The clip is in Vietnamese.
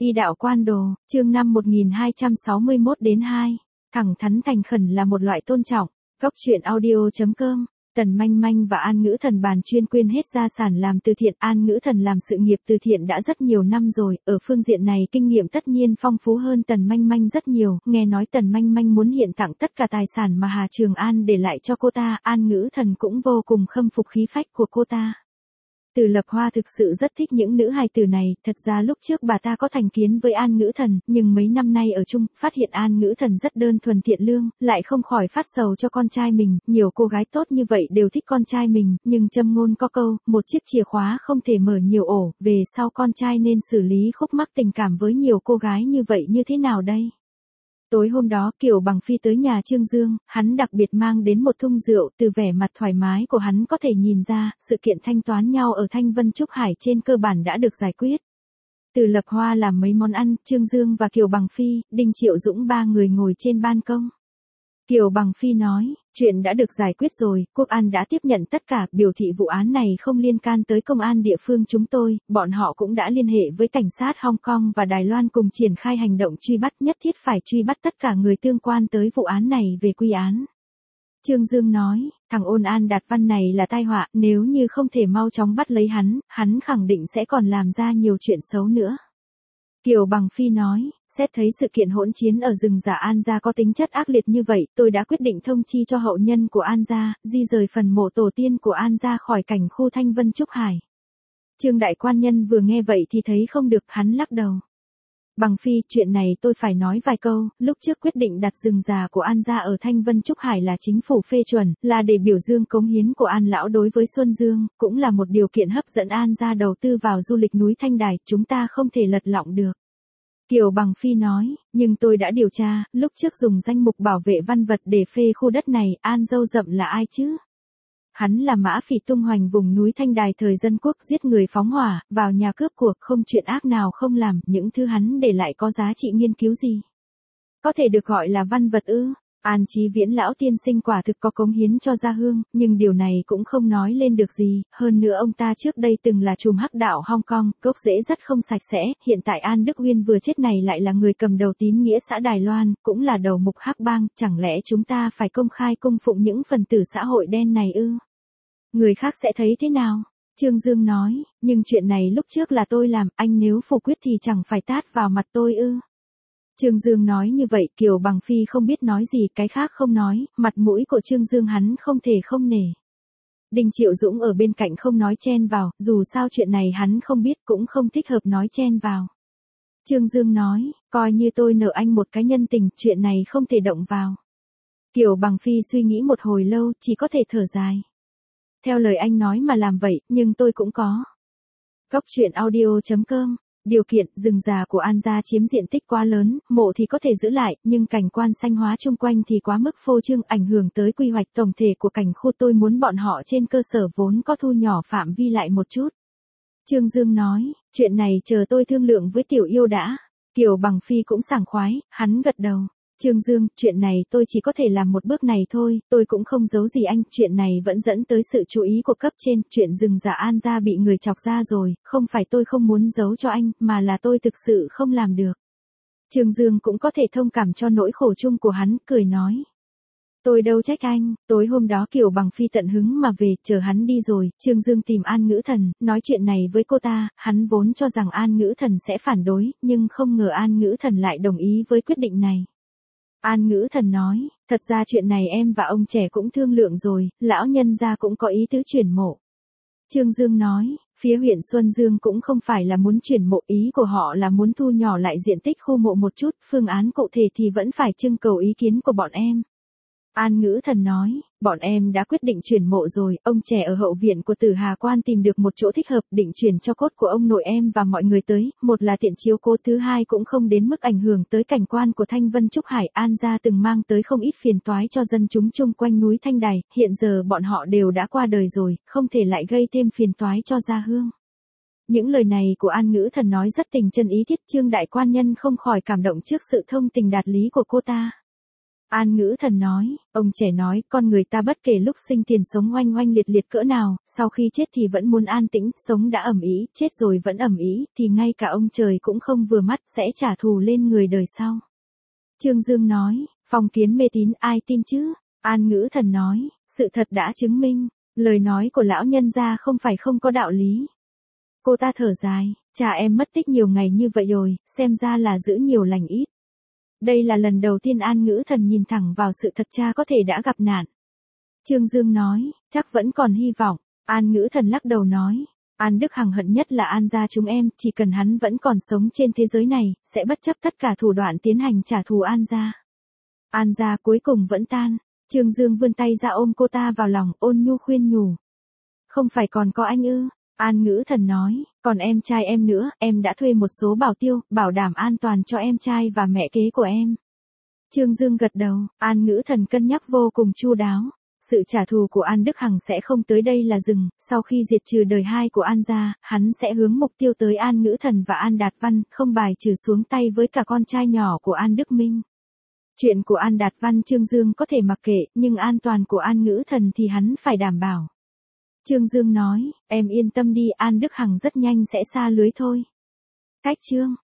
Y đạo quan đồ, chương 5 1261 đến 2. Thẳng thắn thành khẩn là một loại tôn trọng. Góc truyện audio.com. Tần Manh Manh và An Ngữ Thần bàn chuyên quyên hết gia sản làm từ thiện. An Ngữ Thần làm sự nghiệp từ thiện đã rất nhiều năm rồi, ở phương diện này kinh nghiệm tất nhiên phong phú hơn Tần Manh Manh rất nhiều. Nghe nói Tần Manh Manh muốn hiện tặng tất cả tài sản mà Hà Trường An để lại cho cô ta, An Ngữ Thần cũng vô cùng khâm phục khí phách của cô ta. Từ Lập Hoa thực sự rất thích những nữ hài tử này, thật ra lúc trước bà ta có thành kiến với An Ngữ Thần, nhưng mấy năm nay ở chung, phát hiện An Ngữ Thần rất đơn thuần thiện lương, lại không khỏi phát sầu cho con trai mình, nhiều cô gái tốt như vậy đều thích con trai mình, nhưng châm ngôn có câu, một chiếc chìa khóa không thể mở nhiều ổ, về sau con trai nên xử lý khúc mắc tình cảm với nhiều cô gái như vậy như thế nào đây? Tối hôm đó Kiều Bằng Phi tới nhà Trương Dương, hắn đặc biệt mang đến một thùng rượu, từ vẻ mặt thoải mái của hắn có thể nhìn ra, sự kiện thanh toán nhau ở Thanh Vân Trúc Hải trên cơ bản đã được giải quyết. Từ Lập Hoa làm mấy món ăn, Trương Dương và Kiều Bằng Phi, Đinh Triệu Dũng ba người ngồi trên ban công. Kiều Bằng Phi nói, chuyện đã được giải quyết rồi, Quốc An đã tiếp nhận tất cả, biểu thị vụ án này không liên can tới công an địa phương chúng tôi, bọn họ cũng đã liên hệ với cảnh sát Hong Kong và Đài Loan cùng triển khai hành động truy bắt, nhất thiết phải truy bắt tất cả người tương quan tới vụ án này về quy án. Trương Dương nói, thằng Ôn An Đạt Văn này là tai họa, nếu như không thể mau chóng bắt lấy hắn khẳng định sẽ còn làm ra nhiều chuyện xấu nữa. Kiều Bằng Phi nói, xét thấy sự kiện hỗn chiến ở rừng Giả An Gia có tính chất ác liệt như vậy, tôi đã quyết định thông chi cho hậu nhân của An Gia, di rời phần mộ tổ tiên của An Gia khỏi cảnh khu Thanh Vân Trúc Hải. Trương Đại Quan Nhân vừa nghe vậy thì thấy không được, hắn lắc đầu. Bằng Phi, chuyện này tôi phải nói vài câu, lúc trước quyết định đặt rừng già của An Gia ở Thanh Vân Trúc Hải là chính phủ phê chuẩn, là để biểu dương cống hiến của An Lão đối với Xuân Dương, cũng là một điều kiện hấp dẫn An Gia đầu tư vào du lịch núi Thanh Đài, chúng ta không thể lật lọng được. Kiều Bằng Phi nói, nhưng tôi đã điều tra, lúc trước dùng danh mục bảo vệ văn vật để phê khu đất này, An Dâu Dậm là ai chứ? Hắn là Mã Phỉ tung hoành vùng núi Thanh Đài thời dân quốc, giết người phóng hỏa, vào nhà cướp cuộc, không chuyện ác nào không làm, những thứ hắn để lại có giá trị nghiên cứu gì? Có thể được gọi là văn vật ư? An Chí Viễn lão tiên sinh quả thực có cống hiến cho gia hương, nhưng điều này cũng không nói lên được gì, hơn nữa ông ta trước đây từng là trùm hắc đạo Hong Kong, gốc rễ rất không sạch sẽ, hiện tại An Đức Uyên vừa chết này lại là người cầm đầu tín nghĩa xã Đài Loan, cũng là đầu mục hắc bang, chẳng lẽ chúng ta phải công khai cung phụng những phần tử xã hội đen này ư? Người khác sẽ thấy thế nào? Trương Dương nói, nhưng chuyện này lúc trước là tôi làm, anh nếu phủ quyết thì chẳng phải tát vào mặt tôi ư? Trương Dương nói như vậy, Kiều Bằng Phi không biết nói gì, cái khác không nói, mặt mũi của Trương Dương hắn không thể không nể. Đinh Triệu Dũng ở bên cạnh không nói chen vào, dù sao chuyện này hắn không biết cũng không thích hợp nói chen vào. Trương Dương nói, coi như tôi nợ anh một cái nhân tình, chuyện này không thể động vào. Kiều Bằng Phi suy nghĩ một hồi lâu, chỉ có thể thở dài. Theo lời anh nói mà làm vậy, nhưng tôi cũng có. Góc truyện audio.com. Điều kiện, rừng già của An Gia chiếm diện tích quá lớn, mộ thì có thể giữ lại, nhưng cảnh quan xanh hóa chung quanh thì quá mức phô trương, ảnh hưởng tới quy hoạch tổng thể của cảnh khu, tôi muốn bọn họ trên cơ sở vốn có thu nhỏ phạm vi lại một chút. Trương Dương nói, chuyện này chờ tôi thương lượng với Tiểu Yêu đã. Kiều Bằng Phi cũng sảng khoái, hắn gật đầu. Trương Dương, chuyện này tôi chỉ có thể làm một bước này thôi, tôi cũng không giấu gì anh, chuyện này vẫn dẫn tới sự chú ý của cấp trên, chuyện rừng Giả An Gia bị người chọc ra rồi, không phải tôi không muốn giấu cho anh, mà là tôi thực sự không làm được. Trương Dương cũng có thể thông cảm cho nỗi khổ chung của hắn, cười nói. Tôi đâu trách anh, tối hôm đó Kiều Bằng Phi tận hứng mà về, chờ hắn đi rồi, Trương Dương tìm An Ngữ Thần, nói chuyện này với cô ta, hắn vốn cho rằng An Ngữ Thần sẽ phản đối, nhưng không ngờ An Ngữ Thần lại đồng ý với quyết định này. An Ngữ Thần nói, thật ra chuyện này em và ông trẻ cũng thương lượng rồi, lão nhân gia cũng có ý tứ chuyển mộ. Trương Dương nói, phía huyện Xuân Dương cũng không phải là muốn chuyển mộ, ý của họ là muốn thu nhỏ lại diện tích khu mộ một chút, phương án cụ thể thì vẫn phải trưng cầu ý kiến của bọn em. An Ngữ Thần nói, bọn em đã quyết định chuyển mộ rồi, ông trẻ ở hậu viện của Tử Hà Quan tìm được một chỗ thích hợp, định chuyển cho cốt của ông nội em và mọi người tới, một là tiện chiếu cố, thứ hai cũng không đến mức ảnh hưởng tới cảnh quan của Thanh Vân Trúc Hải. An Gia từng mang tới không ít phiền toái cho dân chúng chung quanh núi Thanh Đài, hiện giờ bọn họ đều đã qua đời rồi, không thể lại gây thêm phiền toái cho gia hương. Những lời này của An Ngữ Thần nói rất tình chân ý thiết, Trương Đại Quan Nhân không khỏi cảm động trước sự thông tình đạt lý của cô ta. An Ngữ Thần nói, ông trẻ nói, con người ta bất kể lúc sinh tiền sống oanh oanh liệt liệt cỡ nào, sau khi chết thì vẫn muốn an tĩnh, sống đã ầm ĩ, chết rồi vẫn ầm ĩ, thì ngay cả ông trời cũng không vừa mắt, sẽ trả thù lên người đời sau. Trương Dương nói, phong kiến mê tín ai tin chứ? An Ngữ Thần nói, sự thật đã chứng minh, lời nói của lão nhân gia không phải không có đạo lý. Cô ta thở dài, cha em mất tích nhiều ngày như vậy rồi, xem ra là giữ nhiều lành ít. Đây là lần đầu tiên An Ngữ Thần nhìn thẳng vào sự thật cha có thể đã gặp nạn. Trương Dương nói, chắc vẫn còn hy vọng. An Ngữ Thần lắc đầu nói, An Đức Hằng hận nhất là An gia chúng em, chỉ cần hắn vẫn còn sống trên thế giới này, sẽ bất chấp tất cả thủ đoạn tiến hành trả thù An gia. An gia cuối cùng vẫn tan. Trương Dương vươn tay ra ôm cô ta vào lòng, ôn nhu khuyên nhủ. Không phải còn có anh ư? An Ngữ Thần nói, còn em trai em nữa, em đã thuê một số bảo tiêu, bảo đảm an toàn cho em trai và mẹ kế của em. Trương Dương gật đầu, An Ngữ Thần cân nhắc vô cùng chu đáo. Sự trả thù của An Đức Hằng sẽ không tới đây là dừng, sau khi diệt trừ đời hai của An gia, hắn sẽ hướng mục tiêu tới An Ngữ Thần và An Đạt Văn, không bài trừ xuống tay với cả con trai nhỏ của An Đức Minh. Chuyện của An Đạt Văn Trương Dương có thể mặc kệ, nhưng an toàn của An Ngữ Thần thì hắn phải đảm bảo. Trương Dương nói, em yên tâm đi, An Đức Hằng rất nhanh sẽ xa lưới thôi. Cách chương